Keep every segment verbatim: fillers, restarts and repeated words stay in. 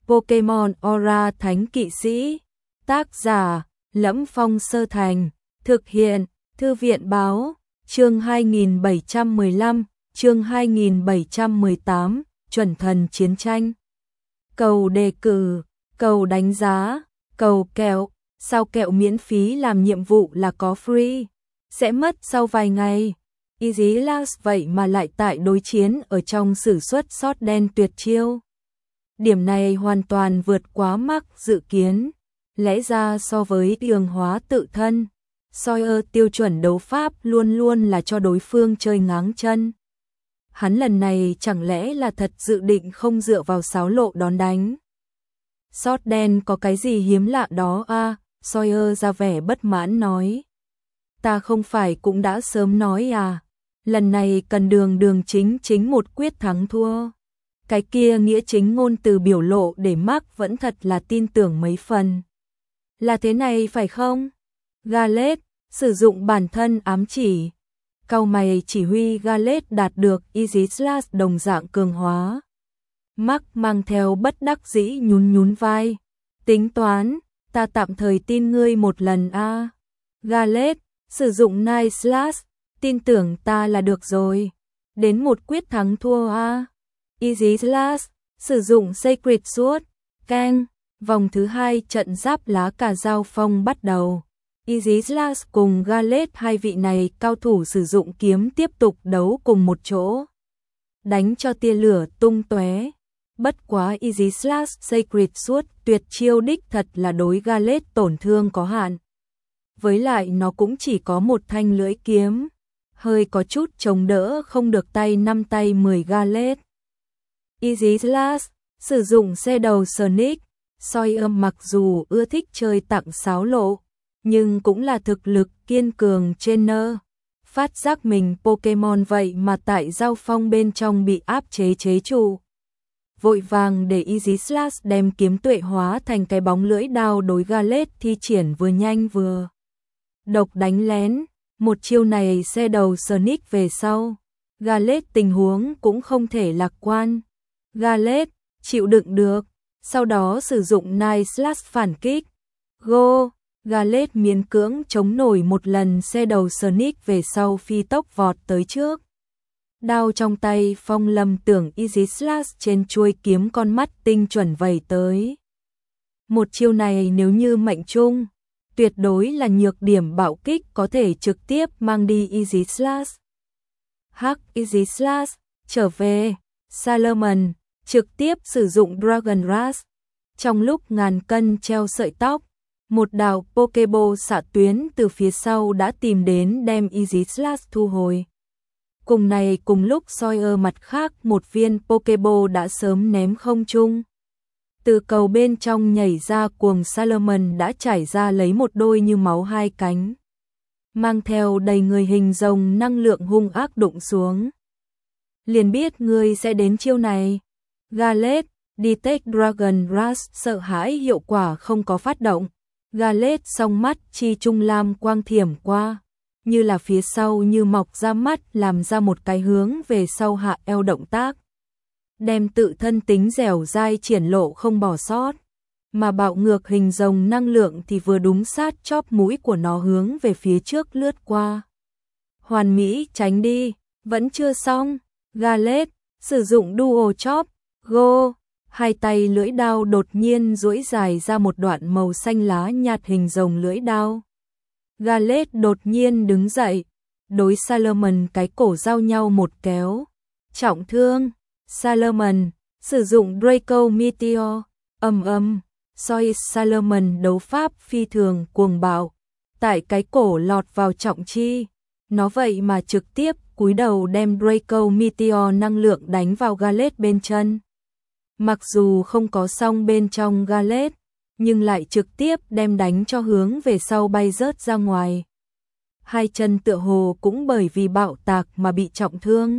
Pokemon Aura Thánh Kỵ Sĩ. Tác giả: Lẫm Phong Sơ Thành. Thực hiện: Thư viện báo. Chương hai nghìn bảy trăm mười lăm, chương hai nghìn bảy trăm mười tám, chuẩn thần chiến tranh. Cầu đề cử, cầu đánh giá, cầu kẹo. Sao kẹo miễn phí làm nhiệm vụ là có free, sẽ mất sau vài ngày. Easy Last vậy mà lại tại đối chiến ở trong sử xuất sót đen tuyệt chiêu. Điểm này hoàn toàn vượt quá Mark dự kiến. Lẽ ra so với đường hóa tự thân, Sawyer tiêu chuẩn đấu pháp luôn luôn là cho đối phương chơi ngáng chân. Hắn lần này chẳng lẽ là thật dự định không dựa vào sáo lộ đón đánh. Sót đen có cái gì hiếm lạ đó à, Sawyer ra vẻ bất mãn nói. Ta không phải cũng đã sớm nói à, lần này cần đường đường chính chính một quyết thắng thua. Cái kia nghĩa chính ngôn từ biểu lộ để Mark vẫn thật là tin tưởng mấy phần. Là thế này phải không? Gallade sử dụng bản thân ám chỉ. Cau mày chỉ huy Gallade đạt được Easy Slash đồng dạng cường hóa. Mark mang theo bất đắc dĩ nhún nhún vai. Tính toán, ta tạm thời tin ngươi một lần a. À. Gallade sử dụng Night Slash, tin tưởng ta là được rồi. Đến một quyết thắng thua a. À. Easy Slash sử dụng Sacred Sword, Kang. Vòng thứ hai trận giáp lá cà giao phong bắt đầu. Easy Slash cùng Gallade hai vị này cao thủ sử dụng kiếm tiếp tục đấu cùng một chỗ. Đánh cho tia lửa tung tóe. Bất quá Easy Slash Sacred Sword tuyệt chiêu đích thật là đối Gallade tổn thương có hạn. Với lại nó cũng chỉ có một thanh lưỡi kiếm. Hơi có chút chống đỡ không được tay năm tay mười Gallade. Easy Slash sử dụng xe đầu Sonic. Sawyer mặc dù ưa thích chơi tặng sáo lộ, nhưng cũng là thực lực kiên cường trainer. Phát giác mình Pokemon vậy mà tại giao phong bên trong bị áp chế chế trụ. Vội vàng để Easy Slash đem kiếm tuệ hóa thành cái bóng lưỡi đao đối Gallade thi triển vừa nhanh vừa độc đánh lén. Một chiêu này xe đầu Sonic về sau. Gallade tình huống cũng không thể lạc quan. Gallade chịu đựng được. Sau đó sử dụng Night Slash phản kích. Go! Gallade miễn cưỡng chống nổi một lần xe đầu Sonic về sau phi tốc vọt tới trước. Đao trong tay Phong lầm tưởng Easy Slash trên chuôi kiếm con mắt tinh chuẩn vẩy tới. Một chiêu này nếu như mệnh trung, tuyệt đối là nhược điểm bạo kích có thể trực tiếp mang đi Easy Slash. Hắc Easy Slash trở về. Salomon trực tiếp sử dụng Dragon Rush. Trong lúc ngàn cân treo sợi tóc, một đạo Pokeball xạ tuyến từ phía sau đã tìm đến đem Easy Slash thu hồi. Cùng này cùng lúc Sawyer mặt khác một viên Pokeball đã sớm ném không trung. Từ cầu bên trong nhảy ra cuồng Salomon đã trải ra lấy một đôi như máu hai cánh. Mang theo đầy người hình rồng năng lượng hung ác đụng xuống. Liền biết ngươi sẽ đến chiêu này. Gallade, Detect Dragon Rush sợ hãi hiệu quả không có phát động. Gallade song mắt chi trung lam quang thiểm qua. Như là phía sau như mọc ra mắt làm ra một cái hướng về sau hạ eo động tác. Đem tự thân tính dẻo dai triển lộ không bỏ sót. Mà bạo ngược hình rồng năng lượng thì vừa đúng sát chóp mũi của nó hướng về phía trước lướt qua. Hoàn mỹ tránh đi, vẫn chưa xong. Gallade sử dụng Dual Chop. Go! Hai tay lưỡi đao đột nhiên duỗi dài ra một đoạn màu xanh lá nhạt hình rồng lưỡi đao. Gallade đột nhiên đứng dậy, đối Salomon cái cổ giao nhau một kéo. Trọng thương. Salomon sử dụng Draco Meteor. Ầm ầm, soi Salomon đấu pháp phi thường cuồng bạo, tại cái cổ lọt vào trọng chi. Nó vậy mà trực tiếp cúi đầu đem Draco Meteor năng lượng đánh vào Gallade bên chân. Mặc dù không có song bên trong Gallade, nhưng lại trực tiếp đem đánh cho hướng về sau bay rớt ra ngoài. Hai chân tựa hồ cũng bởi vì bạo tạc mà bị trọng thương.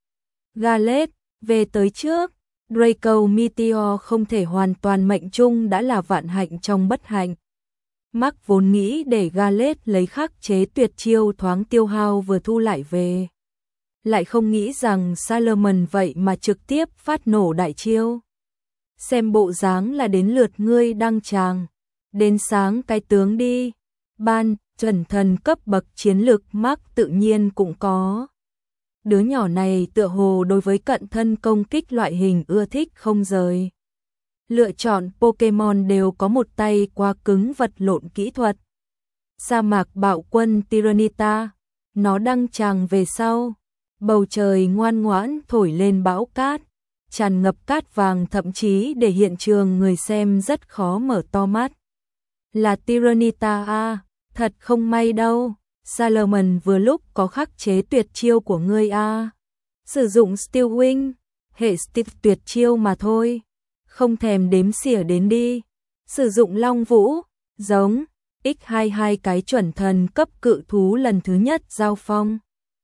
Gallade về tới trước, Draco Meteor không thể hoàn toàn mệnh trung đã là vạn hạnh trong bất hạnh. Mark vốn nghĩ để Gallade lấy khắc chế tuyệt chiêu thoáng tiêu hao vừa thu lại về. Lại không nghĩ rằng Salomon vậy mà trực tiếp phát nổ đại chiêu. xem bộ dáng là đến lượt ngươi đăng tràng, đến sáng cái tướng đi. Ban, chuẩn thần cấp bậc chiến lược Mark tự nhiên cũng có. Đứa nhỏ này tựa hồ đối với cận thân công kích loại hình ưa thích không rời. Lựa chọn Pokemon đều có một tay quá cứng vật lộn kỹ thuật. Sa mạc bạo quân Tyranitar, nó đăng tràng về sau, bầu trời ngoan ngoãn thổi lên bão cát, tràn ngập cát vàng thậm chí để hiện trường người xem rất khó mở to mắt. Là Tyranitar à, thật không may đâu, Salamence vừa lúc có khắc chế tuyệt chiêu của ngươi a. Sử dụng Steel Wing, hệ Steel tuyệt chiêu mà thôi, không thèm đếm xỉa đến đi. Sử dụng Long Vũ, giống nhân hai mươi hai cái chuẩn thần cấp cự thú lần thứ nhất giao phong.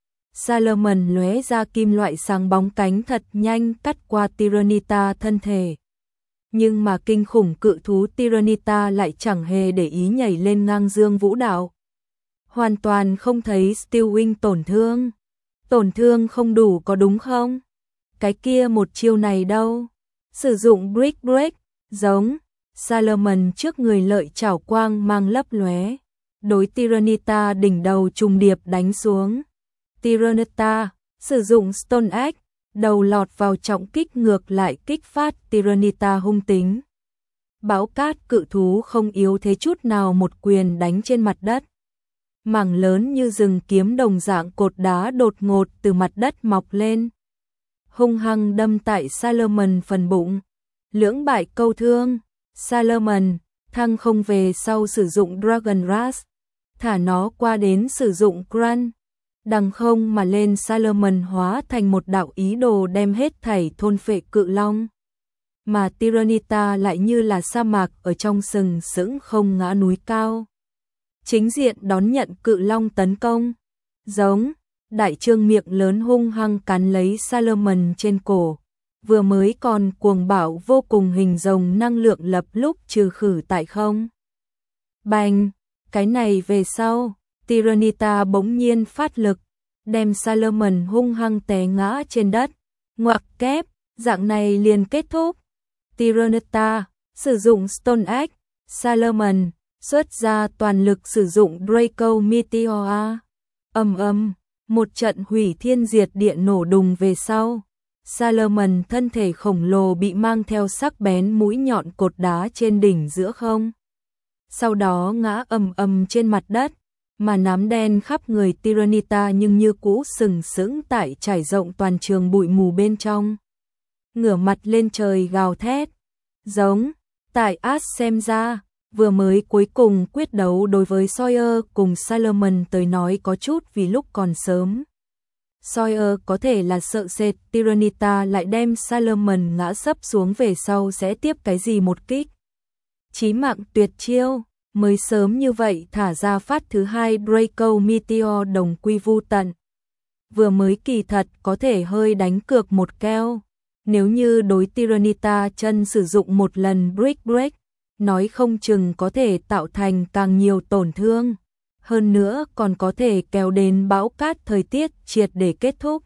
Salamence lóe ra kim loại sáng bóng cánh thật nhanh cắt qua Tyranitar thân thể. Nhưng mà kinh khủng cự thú Tyranitar lại chẳng hề để ý nhảy lên ngang dương vũ đạo. Hoàn toàn không thấy Steel Wing tổn thương. Tổn thương không đủ có đúng không? Cái kia một chiêu này đâu? Sử dụng Brick Break, giống Salamence trước người lợi chảo quang mang lấp lóe, đối Tyranitar đỉnh đầu trùng điệp đánh xuống. Tyranitar sử dụng Stone Axe, đầu lọt vào trọng kích ngược lại kích phát Tyranitar hung tính. Bão cát cự thú không yếu thế chút nào một quyền đánh trên mặt đất. Mảng lớn như rừng kiếm đồng dạng cột đá đột ngột từ mặt đất mọc lên, hung hăng đâm tại Salamence phần bụng. Lưỡng bại câu thương, Salamence thăng không về sau sử dụng Dragon Rush, thả nó qua đến sử dụng Crunch. Đằng không mà lên, Salamence hóa thành một đạo ý đồ đem hết thảy thôn phệ cự long. Mà Tyranitar lại như là sa mạc ở trong sừng sững không ngã núi cao, chính diện đón nhận cự long tấn công. Giống, đại trương miệng lớn hung hăng cắn lấy Salamence trên cổ, vừa mới còn cuồng bạo vô cùng hình rồng năng lượng lập lúc trừ khử tại không. Bành, cái này về sau, Tyranitar bỗng nhiên phát lực, đem Salamence hung hăng té ngã trên đất. Ngoặc kép, dạng này liền kết thúc. Tyranitar sử dụng Stone Axe, Salamence xuất ra toàn lực sử dụng Draco Meteor. Ầm ầm, một trận hủy thiên diệt địa nổ đùng về sau, Salamence thân thể khổng lồ bị mang theo sắc bén mũi nhọn cột đá trên đỉnh giữa không. Sau đó ngã ầm ầm trên mặt đất, mà nám đen khắp người Tyranitar nhưng như cũ sừng sững tại trải rộng toàn trường bụi mù bên trong. Ngửa mặt lên trời gào thét, giống, tại Ash xem ra, vừa mới cuối cùng quyết đấu đối với Sawyer cùng Salamence tới nói có chút vì lúc còn sớm. Sawyer có thể là sợ sệt Tyranitar lại đem Salamence ngã sấp xuống về sau sẽ tiếp cái gì một kích chí mạng tuyệt chiêu, mới sớm như vậy thả ra phát thứ hai Draco Meteor đồng quy vu tận. Vừa mới kỳ thật có thể hơi đánh cược một keo, nếu như đối Tyranitar chân sử dụng một lần Brick Break, nói không chừng có thể tạo thành càng nhiều tổn thương, hơn nữa còn có thể kéo đến bão cát thời tiết triệt để kết thúc.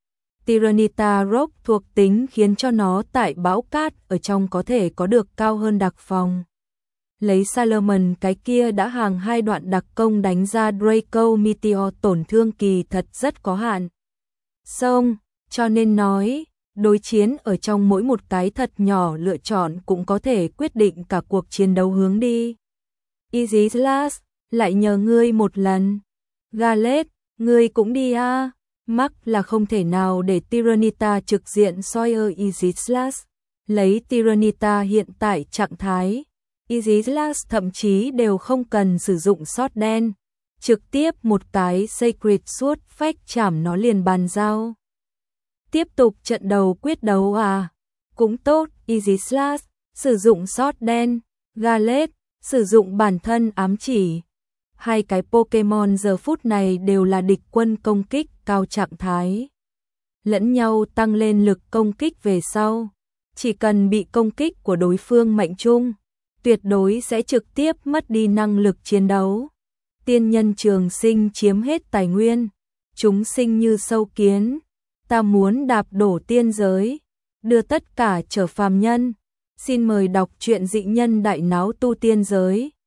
Tyranitar Rock thuộc tính khiến cho nó tại bão cát ở trong có thể có được cao hơn đặc phòng. Lấy Salamence cái kia đã hàng hai đoạn đặc công đánh ra Draco Meteor tổn thương kỳ thật rất có hạn. Xong, cho nên nói, đối chiến ở trong mỗi một cái thật nhỏ lựa chọn cũng có thể quyết định cả cuộc chiến đấu hướng đi. Easy Slash, lại nhờ ngươi một lần. Gallade, ngươi cũng đi a. À. Mark là không thể nào để Tyranitar trực diện Sawyer Easy Slash. Lấy Tyranitar hiện tại trạng thái, Easy Slash thậm chí đều không cần sử dụng sót đen, trực tiếp một cái Sacred Sword phách chảm nó liền bàn giao. Tiếp tục trận đầu quyết đấu à? Cũng tốt, Easy Slash sử dụng sót đen, Gallade sử dụng bản thân ám chỉ. Hai cái Pokemon giờ phút này đều là địch quân công kích cao trạng thái. Lẫn nhau tăng lên lực công kích về sau, chỉ cần bị công kích của đối phương mệnh trung, tuyệt đối sẽ trực tiếp mất đi năng lực chiến đấu. Tiên nhân trường sinh chiếm hết tài nguyên, chúng sinh như sâu kiến, ta muốn đạp đổ tiên giới, đưa tất cả trở phàm nhân. Xin mời đọc truyện Dị nhân đại náo tu tiên giới.